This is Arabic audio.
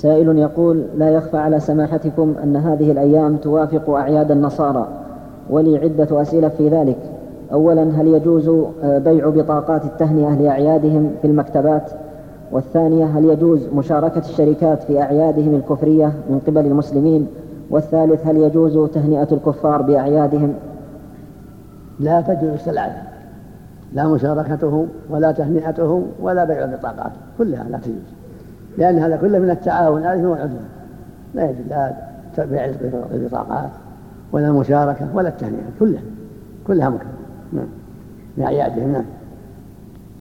سائل يقول: لا يخفى على سماحتكم أن هذه الأيام توافق أعياد النصارى، ولي عدة أسئلة في ذلك. أولا، هل يجوز بيع بطاقات التهنئة لأعيادهم في المكتبات؟ والثانية، هل يجوز مشاركة الشركات في أعيادهم الكفرية من قبل المسلمين؟ والثالث، هل يجوز تهنئة الكفار بأعيادهم؟ لا تجوز السلعة، لا مشاركتهم ولا تهنئتهم ولا بيع البطاقات، كلها لا تجوز، لأن هذا كله من التعاون عليهم والعدوان. لا يجوز لا بيع البطاقات ولا المشاركة ولا التهنئة، كلها مكروه. نعم، بأعيادهم. نعم.